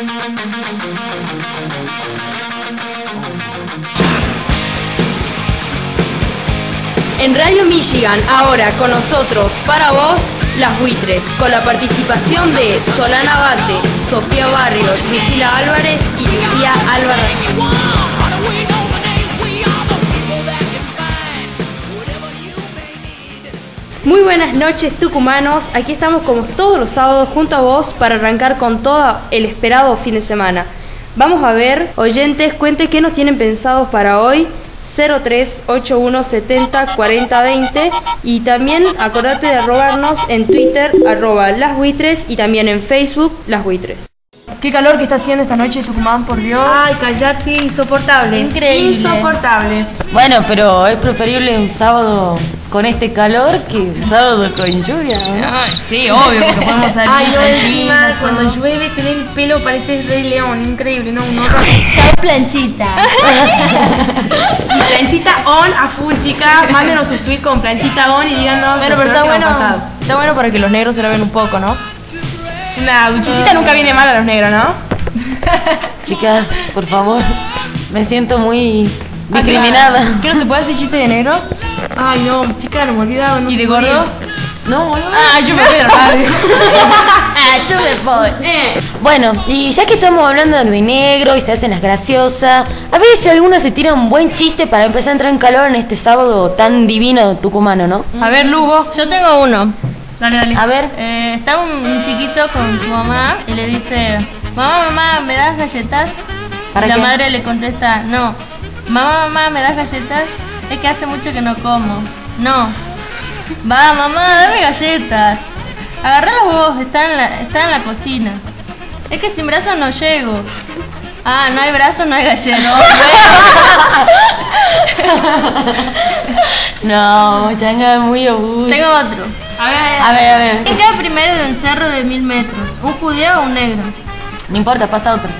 En Radio Michigan, ahora con nosotros, para vos, Las Buitres, con la participación de Solana Abate, Sofía Barrio, Lucila Álvarez y Lucía Álvarez. Muy buenas noches, tucumanos. Aquí estamos como todos los sábados junto a vos para arrancar con todo el esperado fin de semana. Vamos a ver, oyentes, cuente qué nos tienen pensados para hoy. 0381704020 y también acordate de arrobarnos en Twitter @lasbuitres y también en Facebook Las Buitres. Qué calor que está haciendo esta noche en Tucumán, por Dios. Ay, callate, insoportable. Increíble. Insoportable. Bueno, pero es preferible un sábado con este calor que un sábado con lluvia, ¿no? Ay, sí, obvio, porque podemos salir. Ay, no, encima tranquilos, cuando ¿no? llueve tener el pelo pareces Rey León, increíble, no, un horror. Chao planchita. Sí, planchita on a full, chicas. Mándenos sus tweets con planchita on y díganos. Bueno, pero está bueno para que los negros se laven un poco, ¿no? Una duchecita nunca viene mal a los negros, ¿no? Chicas, por favor, me siento muy discriminada. ¿Qué no se puede hacer chiste de negro? Ay, no, chicas, no me olvidaba. No ¿Y de se gordo? podía. No, boludo. Ah, yo me voy a la radio. Yo me voy. Bueno, y ya que estamos hablando de negro y se hacen las graciosas, a ver si alguno se tira un buen chiste para empezar a entrar en calor en este sábado tan divino tucumano, ¿no? A ver, Lugo. Yo tengo uno. Dale, dale. A ver. Está un chiquito con su mamá y le dice: mamá, ¿me das galletas? ¿Para y la qué? madre le contesta: no. Mamá, ¿me das galletas? Es que hace mucho que no como. No. Va, mamá, dame galletas. Agarralas vos, está en la cocina. Es que sin brazos no llego. Ah, no hay brazos, no hay galletas. No, changa, muy aburrido. Tengo otro. A ver. A ver. ¿Quién queda primero de un cerro de 1000 metros? ¿Un judío o un negro? No importa, pasa otro.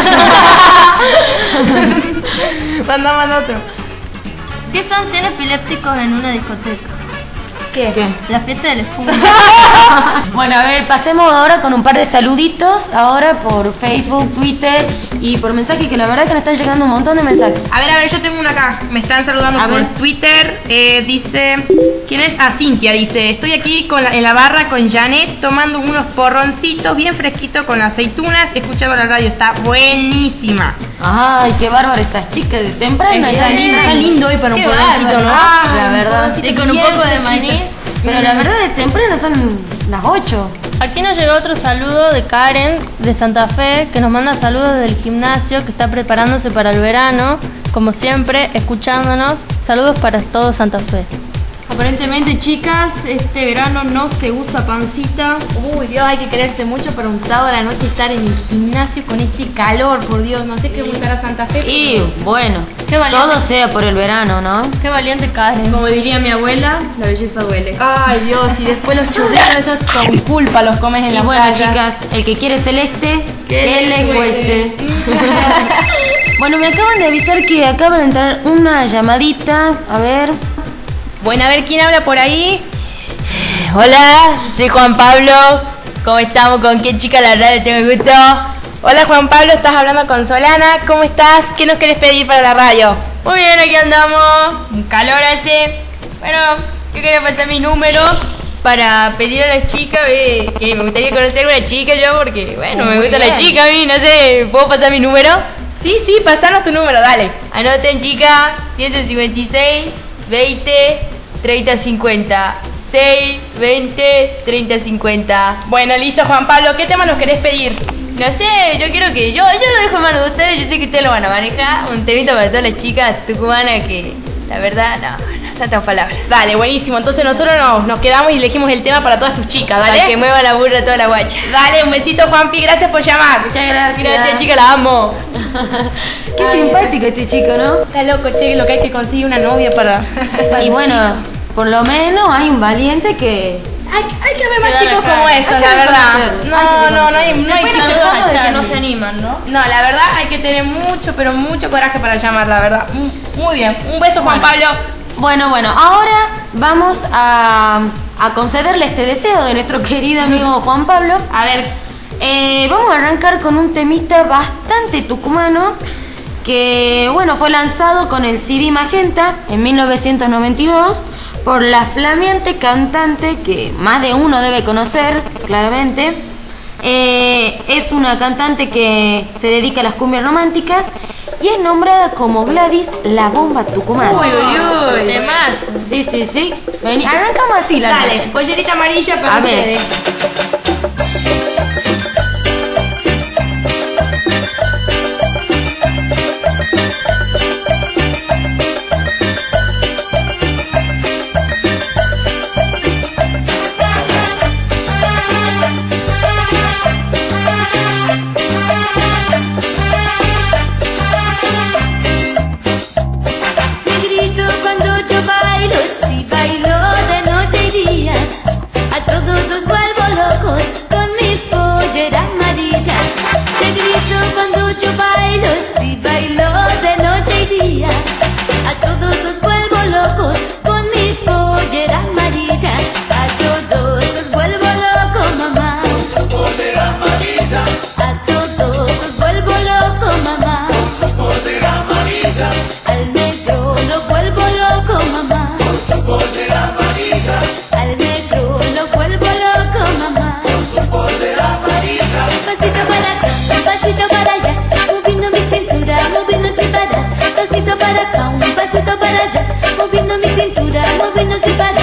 Manda otro. ¿Qué son 100 epilépticos en una discoteca? ¿Qué? La fiesta del espuma. Bueno, a ver, pasemos ahora con un par de saluditos, ahora por Facebook, Twitter y por mensaje, que la verdad que nos están llegando un montón de mensajes. A ver, yo tengo uno acá. Me están saludando A por ver. Twitter. Dice, ¿quién es? Ah, Cintia dice: estoy aquí en la barra con Janet tomando unos porroncitos bien fresquitos con aceitunas, escuchando la radio. Está buenísima. Ay, qué bárbaro estas chicas de temprano. Está lindo hoy para un Qué porroncito, ¿no? bárbaro. La verdad. Y con un poco de maní. Pero la verdad de temprano son las 8. Aquí nos llegó otro saludo de Karen de Santa Fe, que nos manda saludos del gimnasio, que está preparándose para el verano, como siempre, escuchándonos. Saludos para todo Santa Fe. Aparentemente, chicas, este verano no se usa pancita. Uy, Dios, hay que quererse mucho para un sábado a la noche estar en el gimnasio con este calor, por Dios. No sé qué gustará Santa Fe. Y bueno, Qué valiente. todo sea por el verano, ¿no? Qué valiente Karen. Como diría mi abuela, la belleza duele. Ay, Dios, y después los churritos, esos con culpa los comes en Y la bueno, playa. chicas, el que quiere celeste, que le cueste. Bueno, me acaban de avisar que acaba de entrar una llamadita. A ver. Bueno, a ver quién habla por ahí. Hola, soy Juan Pablo. ¿Cómo estamos? ¿Con qué chica la radio tengo el gusto? Hola Juan Pablo, estás hablando con Solana. ¿Cómo estás? ¿Qué nos querés pedir para la radio? Muy bien, aquí andamos. Un calor hace. Bueno, yo quería pasar mi número para pedir a las chicas, que me gustaría conocer una chica yo, porque bueno, me Muy gusta la bien. chica a mí, no sé, ¿puedo pasar mi número? Sí, pasanos tu número, dale. Anoten, chica, 156 20 30 50. 6 20 30 50. Bueno, listo Juan Pablo, ¿qué tema nos querés pedir? No sé, yo quiero que yo lo dejo en manos de ustedes, yo sé que ustedes lo van a manejar, un temita para todas las chicas tucumanas que la verdad no tengo palabras. Dale, buenísimo. Entonces nosotros nos quedamos y elegimos el tema para todas tus chicas, Para que dale. mueva la burra toda la guacha. Dale, un besito Juanpi, gracias por llamar. Muchas gracias. Gracias, chica, la amo. Qué simpático este chico, ¿no? Está loco, che, lo que hay que conseguir una novia para... Y bueno, por lo menos hay un valiente que... Hay que haber más Queda chicos la como cara. esos, Hay que la verdad. reconocerlos, No, hay que no hay Después chicos. no todos de que Charlie. no se animan, ¿no? No, la verdad hay que tener mucho, pero mucho coraje para llamar, la verdad. Muy bien, un beso Juan Pablo. Bueno, ahora vamos a concederle este deseo de nuestro querido amigo Juan Pablo. A ver, Vamos a arrancar con un temita bastante tucumano que, bueno, fue lanzado con el CD Magenta en 1992 por la flameante cantante que más de uno debe conocer, claramente. Es una cantante que se dedica a las cumbias románticas y es nombrada como Gladys la Bomba Tucumana. Uy, uy, uy. De más. Sí, sí, sí. Vení, arrancamos así la Dale, noche. pollerita amarilla para A ver. ustedes. Te grito cuando yo bailo, si bailo de noche y día. A todos los vuelvo locos con mi pollera amarilla. Te grito cuando yo bailo, si bailo de noche y día. A todos los vuelvo locos con mi pollera amarilla. A todos los vuelvo locos, mamá. Con su pollera amarilla. A todos los vuelvo locos, mamá. Con su pollera amarilla. Al negro lo vuelvo loco, mamá. Con su pollera amarilla. Al negro lo vuelvo loco, mamá. Con su pollera amarilla. Un pasito para acá, un pasito para allá, moviendo mi cintura, moviendo sin parar. Pasito para acá, un pasito para allá, moviendo mi cintura, moviendo sin parar.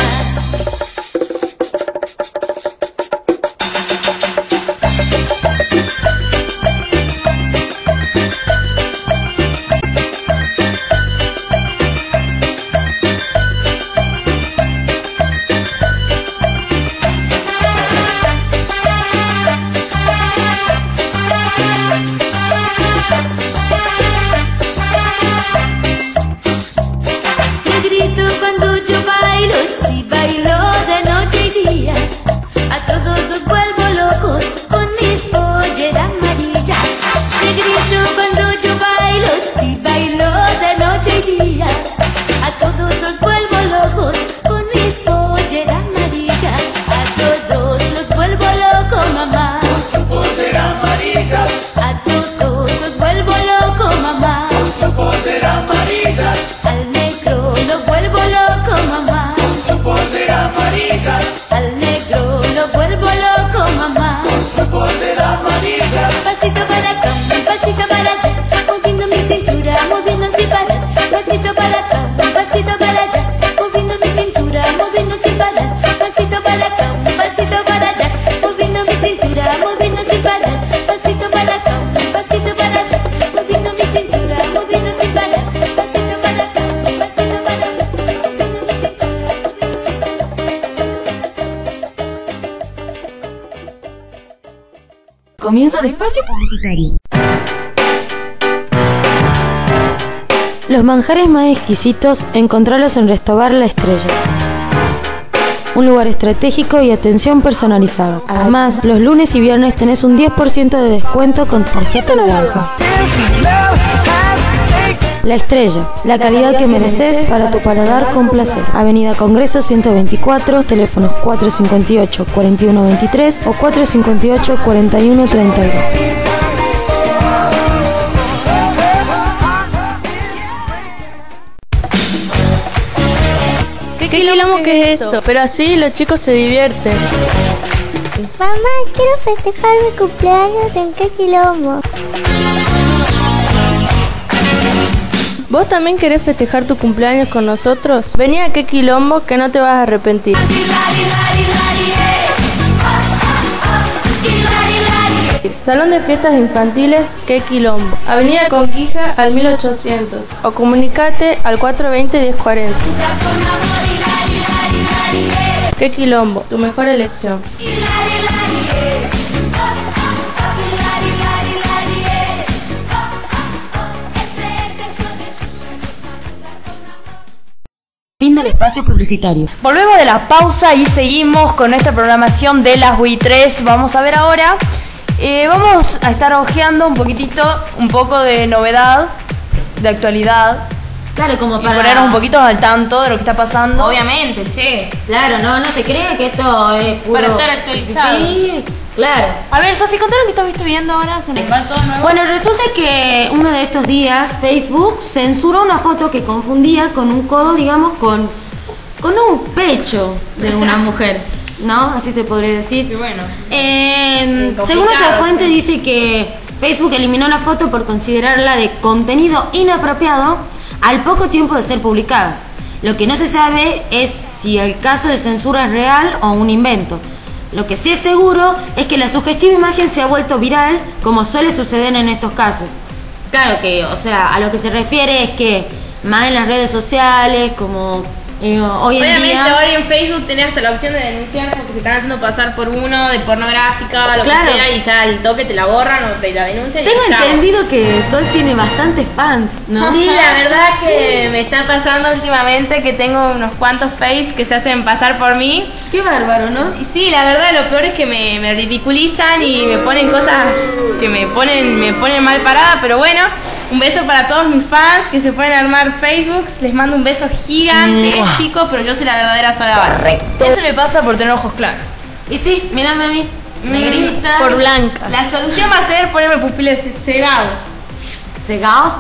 Te grito cuando yo bailo, si bailo de noche y día. A todos los vuelvo locos con mi pollera amarilla. Te grito cuando yo bailo, si bailo de noche y día. A todos los vuelvo locos con mi pollera amarilla. A todos los vuelvo locos, mamá. Con su pollera amarilla. A todos los vuelvo locos, mamá. Con su pollera amarilla. Al negro lo vuelvo loco, mamá. Con su pollera amarilla. Al negro lo vuelvo loco, mamá. Con su pollera amarilla. Pasito para acá, un pasito para allá, moviendo mi cintura, moviendo sin parar. Pasito para acá, un pasito para allá, moviendo mi cintura, moviendo sin parar. Pasito para acá, un pasito para allá, moviendo mi cintura, moviendo sin parar. Pasito para acá, un pasito para allá, moviendo mi cintura, moviendo sin parar. Pasito para acá, un pasito para allá, moviendo mi cintura, Comienzo de espacio publicitario. Los manjares más exquisitos encontrarlos en Restobar La Estrella. Un lugar estratégico y atención personalizada. Además, los lunes y viernes tenés un 10% de descuento con tarjeta naranja. La Estrella, la calidad que mereces para tu paladar con placer. Avenida Congreso 124, teléfonos 458-4123 o 458-4132. ¿Qué quilombo que es esto? Pero así los chicos se divierten. Mamá, quiero festejar mi cumpleaños en qué quilombo. ¿Vos también querés festejar tu cumpleaños con nosotros? Vení a qué quilombo que no te vas a arrepentir. Salón de fiestas infantiles, qué quilombo. Avenida Conquija al 1800 o comunicate al 420-1040. Qué quilombo, tu mejor elección. Fin del espacio publicitario. Volvemos de la pausa y seguimos con nuestra programación de las Wii3. Vamos a ver ahora. Vamos a estar hojeando un poco de novedad, de actualidad. Claro, como Y para ponernos un poquito al tanto de lo que está pasando. Obviamente, che. Claro, no se crea que esto es puro... Para estar actualizado. Sí, Claro. A ver, Sofi, contanos qué estás viendo ahora. Se nos va todo nuevo. Bueno, resulta que uno de estos días Facebook censuró una foto que confundía con un codo, digamos, con un pecho de una mujer, ¿no? Así se podría decir. Y bueno. Según esta fuente dice que Facebook eliminó la foto por considerarla de contenido inapropiado al poco tiempo de ser publicada. Lo que no se sabe es si el caso de censura es real o un invento. Lo que sí es seguro es que la sugestiva imagen se ha vuelto viral, como suele suceder en estos casos. Claro que, o sea, a lo que se refiere es que más en las redes sociales, como hoy en Obviamente día... ahora en Facebook tenés hasta la opción de denunciar porque se están haciendo pasar por uno de pornográfica, lo Claro. que sea, y ya al toque te la borran o te la denuncian. Tengo y chao. entendido que Sol tiene bastantes fans, ¿no? Sí, la verdad que me está pasando últimamente que tengo unos cuantos face que se hacen pasar por mí. Qué bárbaro, ¿no? Y sí, la verdad lo peor es que me ridiculizan y me ponen cosas que me ponen mal parada, pero bueno, un beso para todos mis fans que se pueden armar Facebook, les mando un beso gigante, chicos, pero yo soy la verdadera Sola Barra. Eso le pasa por tener ojos claros. Y sí, mírame a mí. Negrita. Por blanca. La solución va a ser ponerme pupiles cegado. ¿Cegado?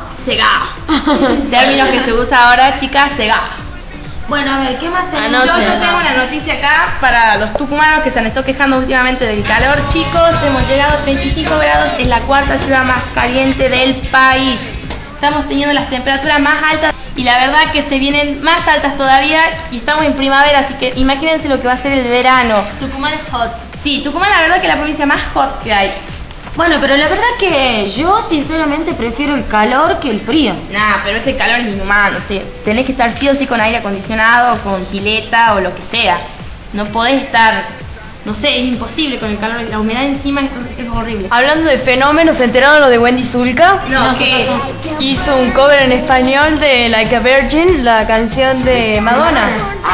Cegado. Términos que se usa ahora, chicas, cegado. Bueno, a ver, ¿qué más tenemos? Yo tengo una noticia acá para los tucumanos que se han estado quejando últimamente del calor. Chicos, hemos llegado a 35 grados, es la cuarta ciudad más caliente del país. Estamos teniendo las temperaturas más altas y la verdad que se vienen más altas todavía y estamos en primavera, así que imagínense lo que va a ser el verano. Tucumán es hot. Sí, Tucumán la verdad que es la provincia más hot que hay. Bueno, pero la verdad que yo sinceramente prefiero el calor que el frío. Nah, pero este calor es inhumano. Tenés que estar sí o sí con aire acondicionado, con pileta o lo que sea. No podés estar, no sé, es imposible con el calor. La humedad encima es horrible. Hablando de fenómenos, ¿se enteraron lo de Wendy Zulka? No, ¿qué pasó? Hizo un cover en español de Like a Virgin, la canción de Madonna.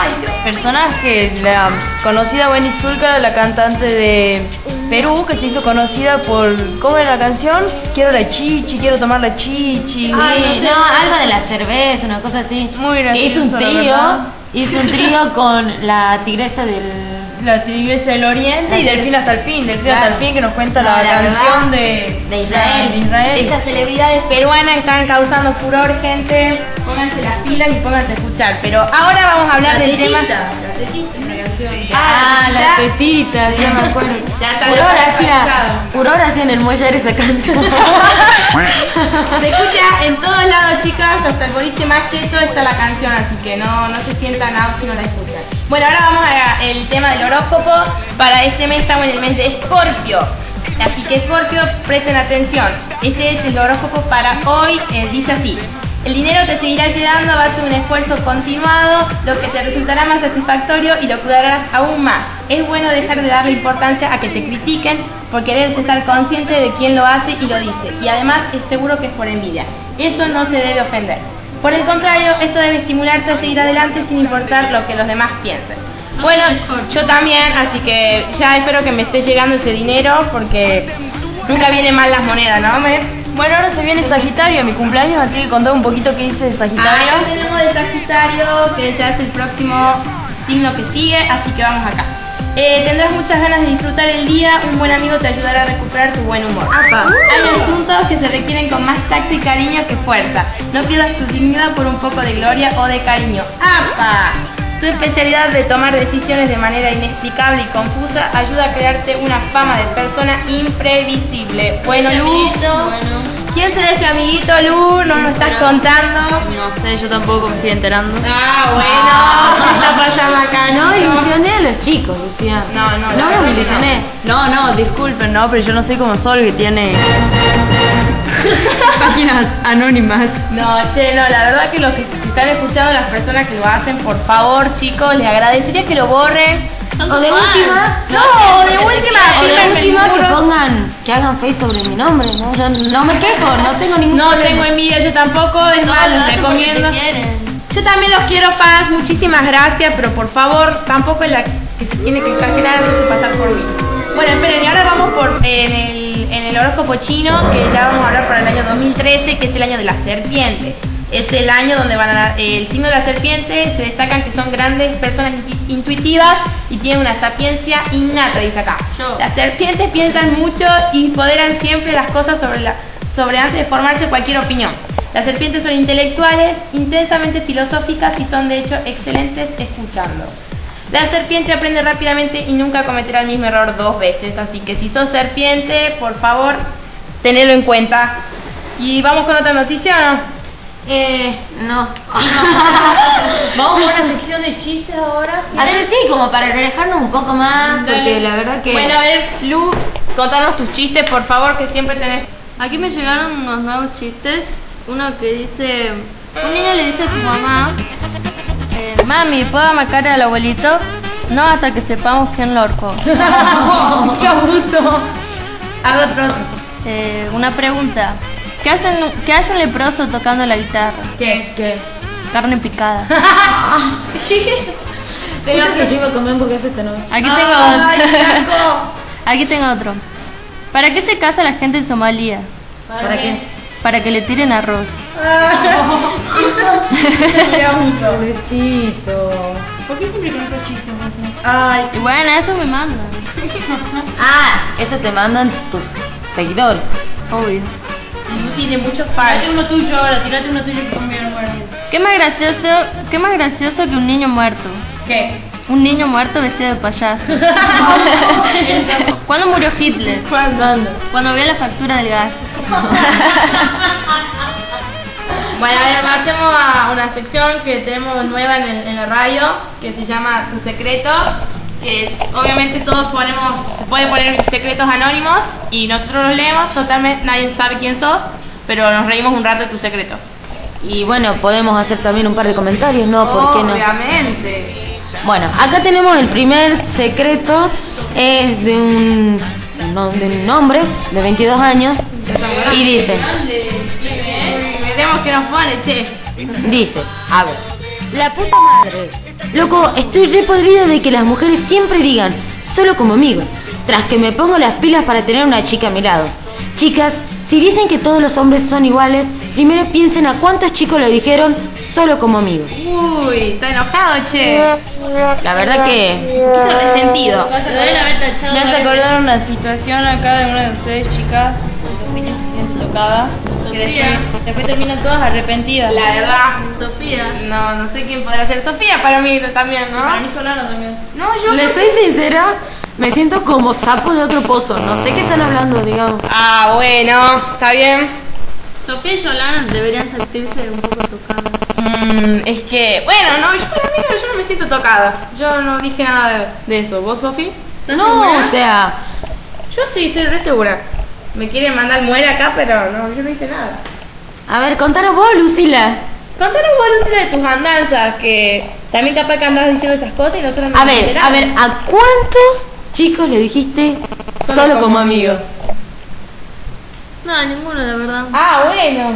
Personaje, la conocida Wendy Zulka, la cantante de Perú, que se hizo conocida por, ¿cómo era la canción? Quiero la chichi, quiero tomar la chichi. Ay, no, algo de la cerveza, una cosa así. Muy Que hizo gracioso, un la trío, verdad. hizo un trío con la tigresa del... La Tigresa del Oriente y Del fin hasta el fin, Del fin Claro. hasta el fin, que nos cuenta No, la la canción verdad, de Israel. de Israel. Estas celebridades peruanas están causando furor, gente. Pónganse las pilas y pónganse a escuchar. Pero ahora vamos a hablar del tema. las tetitas, ya me acuerdo. Ya está Furor hacía en el muelle esa canción. Se escucha en todos lados, chicas, hasta el boliche más cheto está la canción, así que no se sientan out si no la escuchan. Bueno, ahora vamos al tema del horóscopo. Para este mes estamos en el mes de Escorpio. Así que Escorpio, presten atención. Este es el horóscopo para hoy, dice así. El dinero te seguirá llegando a base de un esfuerzo continuado, lo que te resultará más satisfactorio y lo cuidarás aún más. Es bueno dejar de darle importancia a que te critiquen, porque debes estar consciente de quién lo hace y lo dice. Y además es seguro que es por envidia. Eso no se debe ofender. Por el contrario, esto debe estimularte a seguir adelante sin importar lo que los demás piensen. Bueno, yo también, así que ya espero que me esté llegando ese dinero, porque nunca vienen mal las monedas, ¿no? Bueno, ahora se viene Sagitario, mi cumpleaños, así que contame un poquito qué dice de Sagitario. Ahora tenemos de Sagitario, que ya es el próximo signo que sigue, así que vamos acá. Tendrás muchas ganas de disfrutar el día, un buen amigo te ayudará a recuperar tu buen humor. Hay asuntos que se requieren con más tacto y cariño que fuerza. No pierdas tu dignidad por un poco de gloria o de cariño. ¡Apa! Tu especialidad de tomar decisiones de manera inexplicable y confusa ayuda a crearte una fama de persona imprevisible. Bueno, Lu, ¿quién será ese amiguito, Lu? ¿Nos lo estás contando? No sé, yo tampoco me estoy enterando. Ah, bueno, ¿qué está pasando acá? No chicos? ilusioné a los chicos, Lucía. No, la No verdad los que ilusioné. No, disculpen, no, pero yo no soy como Sol, que tiene páginas anónimas. No, che, no, la verdad que los que se están escuchando, las personas que lo hacen, por favor, chicos, les agradecería que lo borren. O de última, No, de última, o de fíjense el última que burro. pongan, que hagan face sobre mi nombre, ¿no? Yo no me quejo, no tengo ningún No problema. tengo envidia, yo tampoco, es más, les recomiendo. Yo también los quiero, fans, muchísimas gracias, pero por favor, tampoco es que se tiene que exagerar hacerse pasar por mí. Bueno, esperen, y ahora vamos por en el horóscopo chino, que ya vamos a hablar para el año 2013, que es el año de la serpiente. Es el año donde van a el signo de la serpiente. Se destacan que son grandes personas intuitivas y tienen una sapiencia innata, dice acá. Las serpientes piensan mucho y ponderan siempre las cosas sobre antes de formarse cualquier opinión. Las serpientes son intelectuales, intensamente filosóficas y son de hecho excelentes escuchando. La serpiente aprende rápidamente y nunca cometerá el mismo error 2 veces, así que si sos serpiente, por favor, tenedlo en cuenta. Y vamos con otra noticia, ¿no? No. Vamos por una sección de chistes ahora. Así sí, como para relajarnos un poco más, porque la verdad que... Bueno, a ver, Lu, contanos tus chistes, por favor, que siempre tenés. Aquí me llegaron unos nuevos chistes. Uno que dice... Un niño le dice a su mamá... Mami, ¿puedo amacar al abuelito? No, hasta que sepamos quién lo ahorcó. ¡Qué abuso! Hago otro. Una pregunta. ¿Qué hace un leproso tocando la guitarra? ¿Qué? Carne picada. Tengo que yo iba a comer hamburguesa esta noche. Aquí tengo otro. ¿Para qué se casa la gente en Somalia? ¿Para qué? Para que le tiren arroz. Pobrecito. ¿Por qué siempre con esos chistes? Ay, Y bueno, esto me mandan. Eso te mandan tus seguidores. Obvio. Lu tiene muchos fans. Tirate uno tuyo ahora, tirate uno tuyo que son bien buenos. ¿Qué más gracioso que un niño muerto? ¿Qué? Un niño muerto vestido de payaso. ¿Cuándo murió Hitler? ¿Cuándo? Cuando vio la factura del gas. Bueno, a ver, pasemos a una sección que tenemos nueva en la radio, que se llama Tu Secreto, que obviamente todos se pueden poner secretos anónimos y nosotros los leemos, totalmente nadie sabe quién sos, pero nos reímos un rato de tu secreto. Y bueno, podemos hacer también un par de comentarios, ¿no? ¿Por qué no? Obviamente. Bueno, acá tenemos el primer secreto, es de un hombre de 22 años y dice, Veremos qué nos pone, che. dice, a ver, la puta madre, loco, estoy re podrida de que las mujeres siempre digan, solo como amigos, tras que me pongo las pilas para tener una chica a mi lado. Chicas, si dicen que todos los hombres son iguales, primero piensen a cuántos chicos lo dijeron solo como amigos. Uy, está enojado, che. La verdad que... Un poquito resentido. Me hace acordar una situación acá de una de ustedes, chicas. No sé quién se siente tocada. Que después terminan todas arrepentidas. La verdad, Sofía. no sé quién podrá ser. Sofía para mí también, ¿no? Para mí Solano también. No, yo Les soy sincera, me siento como sapo de otro pozo. No sé qué están hablando, digamos. Ah, bueno, está bien. Sofía y Solana deberían sentirse un poco tocadas. Es que, bueno, no, yo no me siento tocada. Yo no dije nada de eso. ¿Vos, Sofi? No, o sea, Yo sí, estoy re segura. Me quieren mandar muere acá, pero no, yo no hice nada. a ver, contanos vos, Lucila. Contanos vos, Lucila, de tus andanzas, que también capaz que andás diciendo esas cosas y nosotros no A nos ver, enteramos. ¿a cuántos chicos le dijiste solo como amigos? No, ninguno, la verdad. Ah, bueno.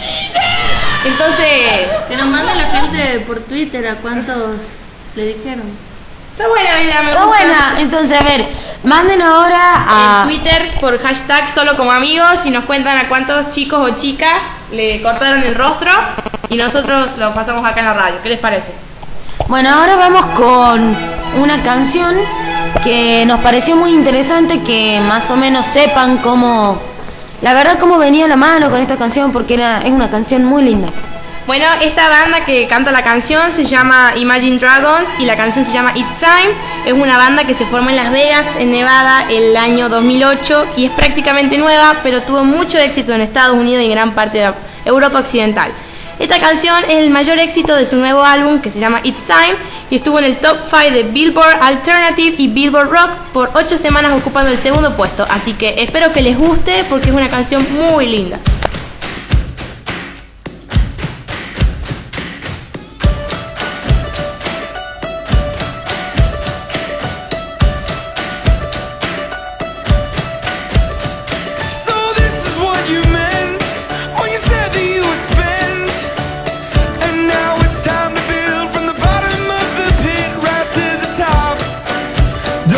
Entonces, Que nos mande la gente por Twitter a cuántos le dijeron. está buena la idea, me Está gusta. buena, entonces a ver, manden ahora a... En Twitter por hashtag solo como amigos y nos cuentan a cuántos chicos o chicas le cortaron el rostro y nosotros lo pasamos acá en la radio. ¿Qué les parece? Bueno, ahora vamos con una canción que nos pareció muy interesante, que más o menos sepan cómo... La verdad cómo venía la mano con esta canción, porque es una canción muy linda. Bueno, esta banda que canta la canción se llama Imagine Dragons y la canción se llama It's Time. Es una banda que se formó en Las Vegas, en Nevada, el año 2008 y es prácticamente nueva, pero tuvo mucho éxito en Estados Unidos y en gran parte de Europa Occidental. Esta canción es el mayor éxito de su nuevo álbum que se llama It's Time y estuvo en el top 5 de Billboard Alternative y Billboard Rock por 8 semanas ocupando el segundo puesto. Así que espero que les guste porque es una canción muy linda.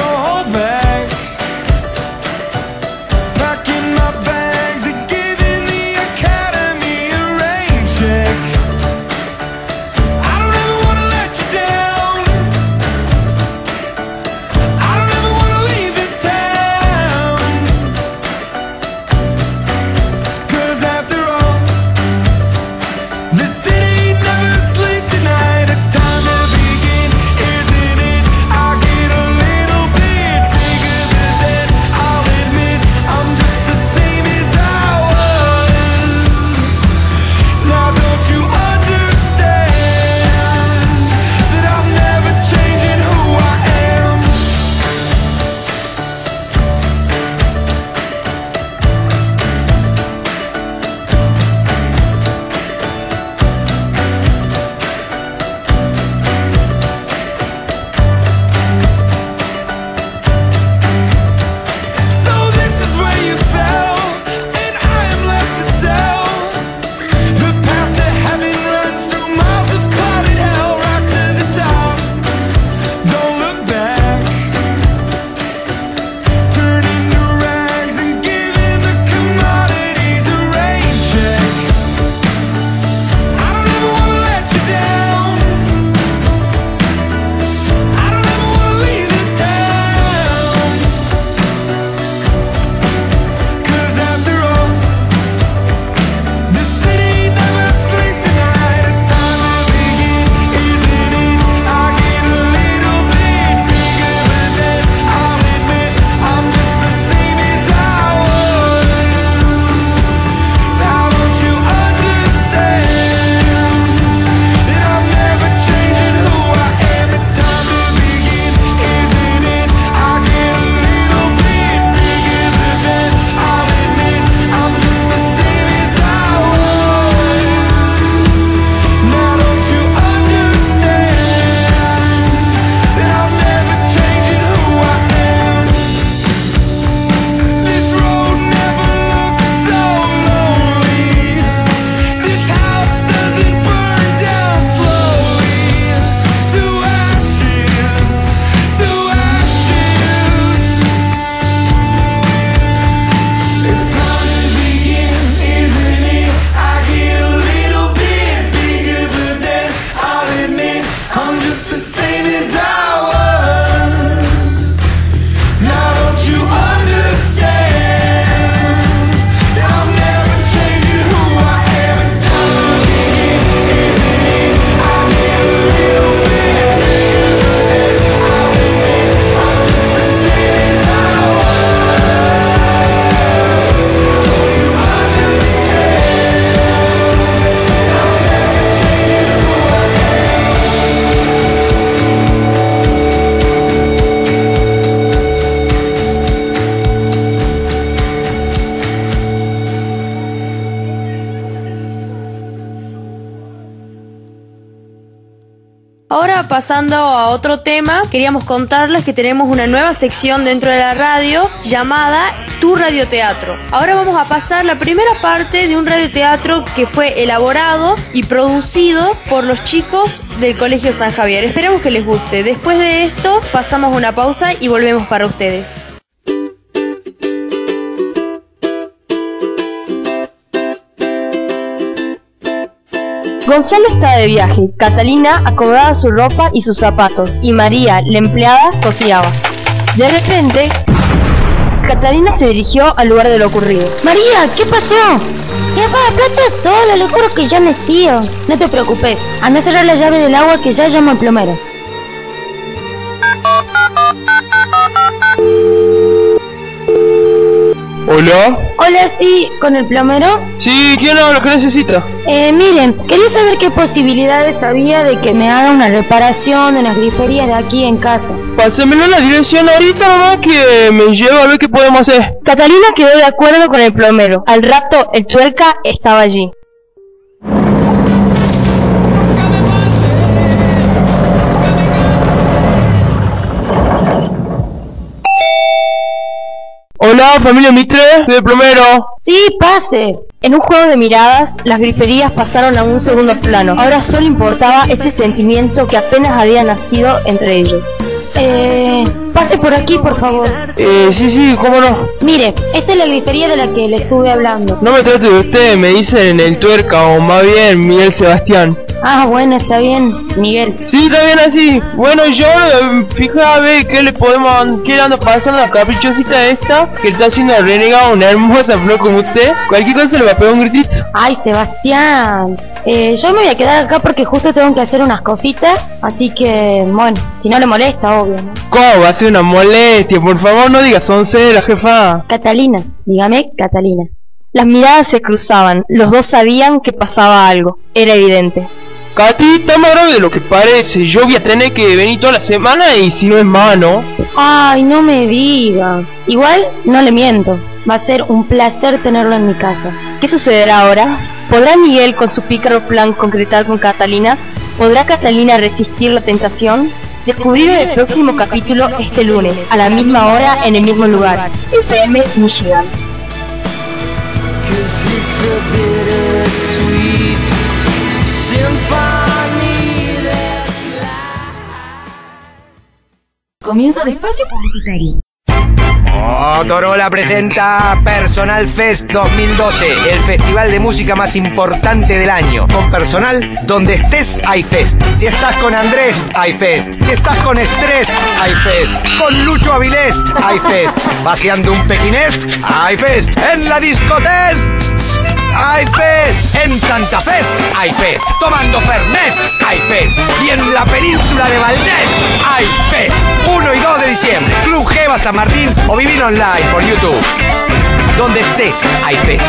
Packing my bags and giving the Ahora pasando a otro tema, queríamos contarles que tenemos una nueva sección dentro de la radio llamada Tu Radioteatro. Ahora vamos a pasar la primera parte de un radioteatro que fue elaborado y producido por los chicos del Colegio San Javier. Esperamos que les guste. Después de esto pasamos una pausa y volvemos para ustedes. Gonzalo está de viaje, Catalina acomodaba su ropa y sus zapatos, y María, la empleada, cocinaba. De repente, Catalina se dirigió al lugar de lo ocurrido. María, ¿qué pasó? Que va, plato solo, le juro que ya me tío. No te preocupes, anda a cerrar la llave del agua que ya llamo al plomero. ¿Hola? Hola, sí, ¿con el plomero? Sí, ¿quién habla? ¿Qué necesita? Miren, quería saber qué posibilidades había de que me haga una reparación de las griferías de aquí en casa. Pásemelo la dirección ahorita nomás que me llevo a ver qué podemos hacer. Catalina quedó de acuerdo con el plomero. Al rato, el tuerca estaba allí. Hola, familia Mitre, soy el plomero. Sí, pase. En un juego de miradas, las griferías pasaron a un segundo plano. Ahora solo importaba ese sentimiento que apenas había nacido entre ellos. Pase por aquí, por favor. Sí, cómo no. Mire, esta es la grifería de la que le estuve hablando. No me trate de usted, me dicen el tuerca o más bien Miguel Sebastián. Ah, bueno, está bien, Miguel. Sí, está bien así. Bueno, yo fija a ver qué anda pasando la caprichosita esta, que está haciendo renegado una hermosa flor como usted. Cualquier cosa le va a pegar un gritito. Ay, Sebastián. Yo me voy a quedar acá porque justo tengo que hacer unas cositas, así que, bueno, si no le molesta, obvio, ¿no? ¿Cómo va a ser una molestia? Por favor, no digas la jefa. Catalina, dígame, Catalina. Las miradas se cruzaban. Los dos sabían que pasaba algo. Era evidente. Katy, está más grave de lo que parece. Yo voy a tener que venir toda la semana y si no es mano. Ay, no me diga. Igual, no le miento. Va a ser un placer tenerlo en mi casa. ¿Qué sucederá ahora? ¿Podrá Miguel con su pícaro plan concretar con Catalina? ¿Podrá Catalina resistir la tentación? Descubrir el próximo capítulo este lunes, a la misma hora, en el mismo lugar. FM Michigan. Comienzo de espacio publicitario. Motorola presenta Personal Fest 2012, el festival de música más importante del año. Con personal, donde estés, hay fest. Si estás con Andrés, hay fest. Si estás con Estrés, hay fest. Con Lucho Avilés, hay fest. Vaciando un pequinés, hay fest. En la discoteca, hay fest. En Santa Fest, hay fest. Tomando Fernest, hay fest. Y en la península de Valdés, hay fest. 1 y 2 de diciembre, Club Geva San Martín o vivir online por YouTube. Donde estés, hay fest.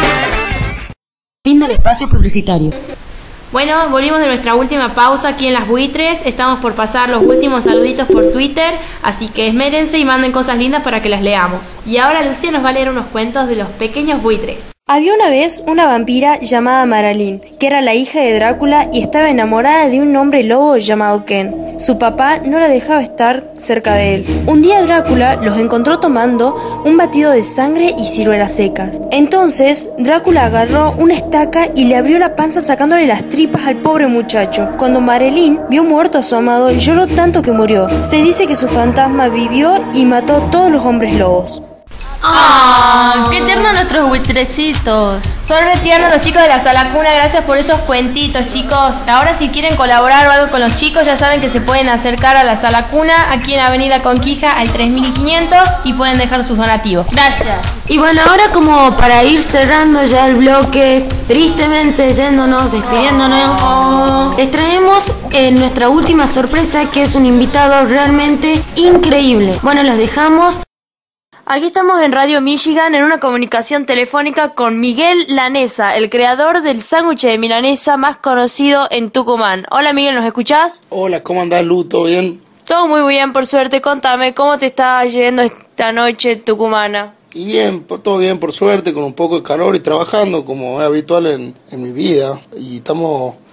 Fin del espacio publicitario. Bueno, volvimos de nuestra última pausa aquí en Las Buitres. Estamos por pasar los últimos saluditos por Twitter, así que esmérense y manden cosas lindas para que las leamos. Y ahora Lucía nos va a leer unos cuentos de los pequeños buitres. Había una vez una vampira llamada Maralín, que era la hija de Drácula y estaba enamorada de un hombre lobo llamado Ken. Su papá no la dejaba estar cerca de él. Un día Drácula los encontró tomando un batido de sangre y ciruelas secas. Entonces Drácula agarró una estaca y le abrió la panza sacándole las tripas al pobre muchacho. Cuando Maralín vio muerto a su amado, lloró tanto que murió. Se dice que su fantasma vivió y mató a todos los hombres lobos. ¡Ah! ¡Qué tiernos nuestros buitrecitos! Son re tiernos los chicos de la Sala Cuna, gracias por esos cuentitos, chicos. Ahora si quieren colaborar o algo con los chicos, ya saben que se pueden acercar a la Sala Cuna, aquí en Avenida Conquija al 3500 y pueden dejar sus donativos. Gracias. Y bueno, ahora como para ir cerrando ya el bloque, tristemente yéndonos, despidiéndonos, les traemos nuestra última sorpresa, que es un invitado realmente increíble. Bueno, los dejamos. Aquí estamos en Radio Michigan en una comunicación telefónica con Miguel Lanesa, el creador del sándwich de milanesa más conocido en Tucumán. Hola Miguel, ¿nos escuchás? Hola, ¿cómo andás, Lu? ¿Todo bien? Todo muy bien, por suerte. Contame, ¿cómo te está yendo esta noche tucumana? Y bien, todo bien, por suerte, con un poco de calor y trabajando como es habitual en mi vida. Y estamos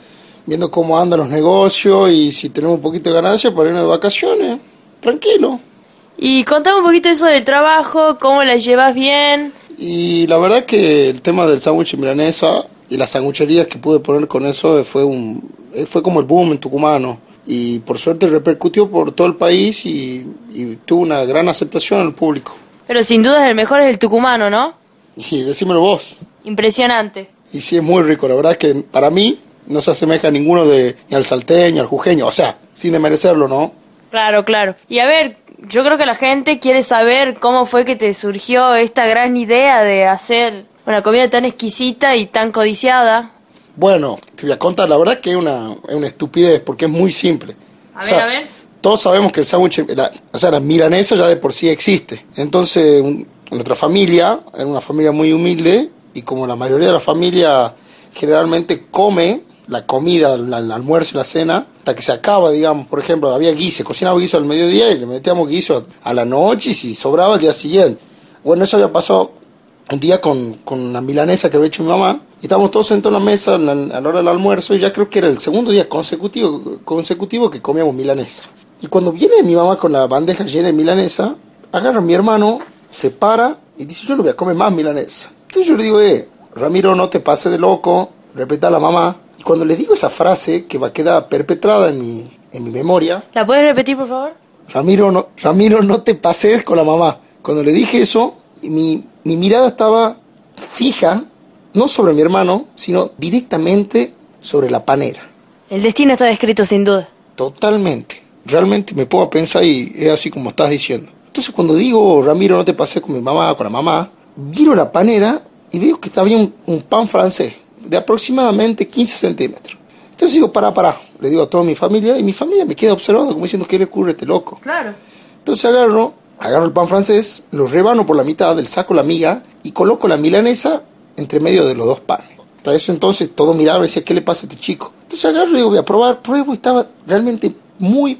viendo cómo andan los negocios y si tenemos un poquito de ganancia para irnos de vacaciones. Tranquilo. Y contame un poquito eso del trabajo, cómo la llevas bien. Y la verdad que el tema del sándwich milanesa y las sangucherías que pude poner con eso fue como el boom en tucumano. Y por suerte repercutió por todo el país y tuvo una gran aceptación en el público. Pero sin duda el mejor es el tucumano, ¿no? Y decímelo vos. Impresionante. Y sí, es muy rico. La verdad es que para mí no se asemeja a ninguno ni al salteño, al jujeño. O sea, sin desmerecerlo, ¿no? Claro, claro. Y a ver, yo creo que la gente quiere saber cómo fue que te surgió esta gran idea de hacer una comida tan exquisita y tan codiciada. Bueno, te voy a contar. La verdad que es una estupidez porque es muy simple. A ver. Todos sabemos que el sándwich, la milanesa ya de por sí existe. Entonces, nuestra familia era una familia muy humilde y como la mayoría de la familia generalmente come la comida, el almuerzo y la cena, hasta que se acaba, digamos. Por ejemplo, había guiso, cocinaba guiso al mediodía y le metíamos guiso a la noche y si sobraba el día siguiente. Bueno, eso había pasado un día con la milanesa que había hecho mi mamá y estábamos todos sentados en la mesa a la hora del almuerzo y ya creo que era el segundo día consecutivo que comíamos milanesa. Y cuando viene mi mamá con la bandeja llena de milanesa, agarra a mi hermano, se para y dice, yo no voy a comer más milanesa. Entonces yo le digo, Ramiro, no te pases de loco, respeta a la mamá. Y cuando le digo esa frase que va a quedar perpetrada en mi memoria... ¿La puedes repetir, por favor? Ramiro, no te pases con la mamá. Cuando le dije eso, mi mirada estaba fija, no sobre mi hermano, sino directamente sobre la panera. El destino estaba escrito sin duda. Totalmente. Realmente me pongo a pensar y es así como estás diciendo. Entonces cuando digo, Ramiro, no te pases con mi mamá, con la mamá, miro la panera y veo que había un pan francés de aproximadamente 15 centímetros. Entonces digo, pará, le digo a toda mi familia y mi familia me queda observando como diciendo, ¿qué le ocurre a este loco? Claro. Entonces agarro el pan francés, lo rebano por la mitad, le saco la miga y coloco la milanesa entre medio de los dos panes. Hasta eso entonces todo miraba y decía, ¿qué le pasa a este chico? Entonces agarro y digo, voy a probar, pruebo y estaba realmente muy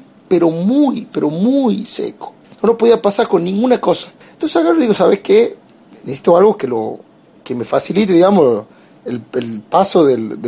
seco. No lo podía pasar con ninguna cosa. Entonces agarro y digo, ¿sabes qué? Necesito algo que me facilite, digamos, el paso del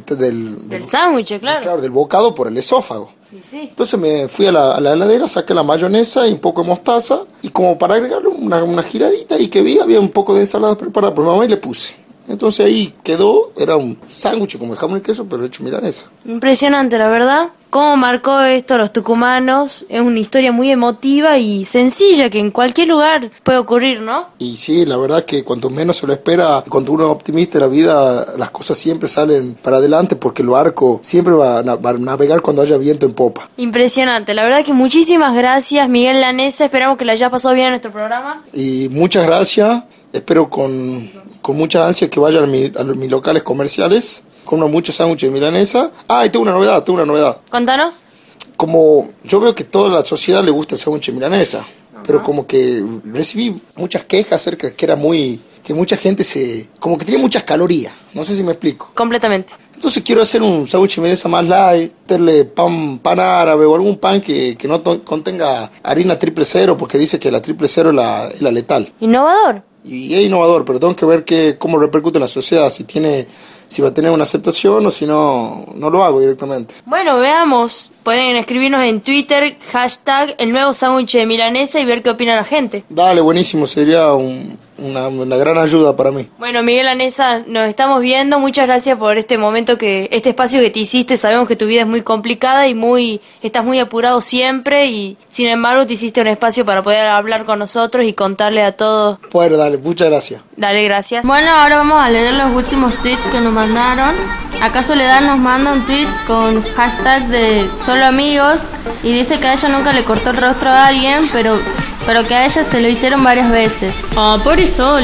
sándwich, claro. Claro, del bocado por el esófago. Sí. Entonces me fui a la heladera, saqué la mayonesa y un poco de mostaza y como para agregarle una giradita y que vi, había un poco de ensalada preparada por mi mamá y le puse. Entonces ahí quedó, era un sándwich como de jamón y queso, pero hecho milanesa. Impresionante, la verdad. Cómo marcó esto a los tucumanos. Es una historia muy emotiva y sencilla que en cualquier lugar puede ocurrir, ¿no? Y sí, la verdad que cuanto menos se lo espera, cuando uno es optimista en la vida, las cosas siempre salen para adelante porque el barco siempre va a navegar cuando haya viento en popa. Impresionante. La verdad que muchísimas gracias, Miguel Lanesa. Esperamos que la haya pasado bien en nuestro programa. Y muchas gracias. Espero con mucha ansia que vayan a mis locales comerciales. Coman muchos sándwiches de milanesa. Y tengo una novedad. Contanos. Como yo veo que toda la sociedad le gusta el sándwich de milanesa, pero como que recibí muchas quejas acerca de que era que mucha gente como que tenía muchas calorías. No sé si me explico. Completamente. Entonces quiero hacer un sándwich de milanesa más light, meterle pan árabe o algún pan que no contenga harina 000, porque dice que la 000 es la letal. Innovador. Y es innovador, pero tengo que ver cómo repercute en la sociedad, si va a tener una aceptación o si no lo hago directamente. Bueno, veamos. Pueden escribirnos en Twitter, #el nuevo sándwich de milanesa y ver qué opina la gente. Dale, buenísimo, sería una gran ayuda para mí. Bueno, Miguel Lanesa, nos estamos viendo. Muchas gracias por este momento, este espacio que te hiciste. Sabemos que tu vida es muy complicada y estás muy apurado siempre y sin embargo te hiciste un espacio para poder hablar con nosotros y contarle a todos. Bueno, dale, muchas gracias. Dale, gracias. Bueno, ahora vamos a leer los últimos tweets que nos mandaron. Acá Soledad nos manda un tweet con hashtag de solo amigos y dice que a ella nunca le cortó el rostro a alguien, pero que a ella se lo hicieron varias veces. Pobre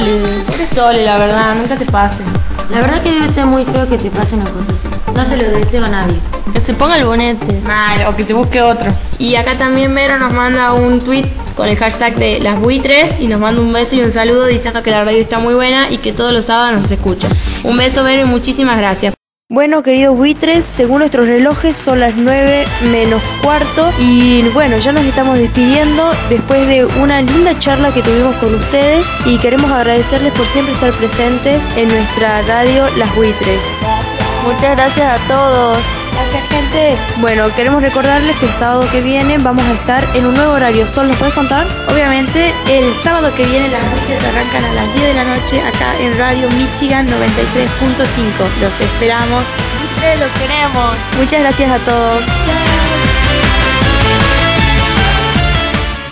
Sole, la verdad, nunca te pase. La verdad que debe ser muy feo que te pase una cosa así. No se lo deseo a nadie. Que se ponga el bonete. Mal, o que se busque otro. Y acá también Vero nos manda un tweet con el hashtag de las buitres y nos manda un beso y un saludo diciendo que la radio está muy buena y que todos los sábados nos escucha. Un beso, Vero, y muchísimas gracias. Bueno, queridos buitres, según nuestros relojes son las 9:15 y bueno, ya nos estamos despidiendo después de una linda charla que tuvimos con ustedes y queremos agradecerles por siempre estar presentes en nuestra radio Las Buitres. Muchas gracias a todos. Gracias, gente. Bueno, queremos recordarles que el sábado que viene vamos a estar en un nuevo horario. Sol, ¿nos puedes contar? Obviamente, el sábado que viene las noches arrancan a las 10 de la noche acá en Radio Michigan 93.5. Los esperamos. Ustedes lo queremos. Muchas gracias a todos. Chao.